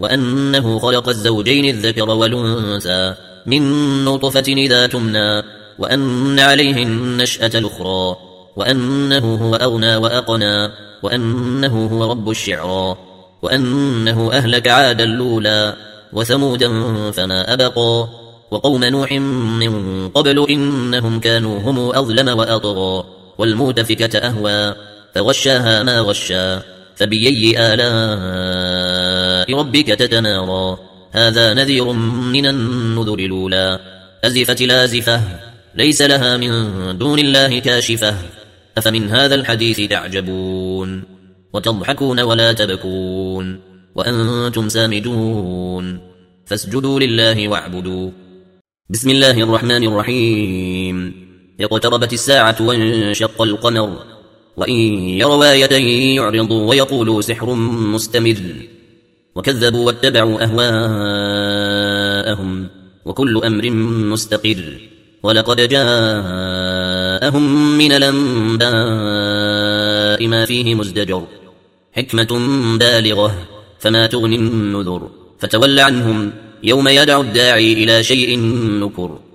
وأنه خلق الزوجين الذكر والأنثى من نطفة إذا تمنى وأن عليه النشأة الأخرى وأنه هو أغنى وأقنى وأنه هو رب الشعرى وأنه أهلك عادا الأولى وثمودا فما أبقى وقوم نوح من قبل إنهم كانوا هم أظلم وأطغى والمؤتفكة أهوى فغشاها ما غشى فبأي آلاء ربك تتمارى هذا نذير من النذر الأولى أزفت الآزفة ليس لها من دون الله كاشفة أفمن هذا الحديث تعجبون وتضحكون ولا تبكون وأنتم سامدون فاسجدوا لله واعبدوا بسم الله الرحمن الرحيم اقتربت الساعة وانشق القمر وإن يروا آية يعرضوا ويقولوا سحر مستمر وكذبوا واتبعوا أهواءهم وكل أمر مستقر ولقد جاءهم من الأنباء ما فيه مزدجر حكمة بالغة فما تغني النذر فتول عنهم يوم يدعو الداعي إلى شيء نكر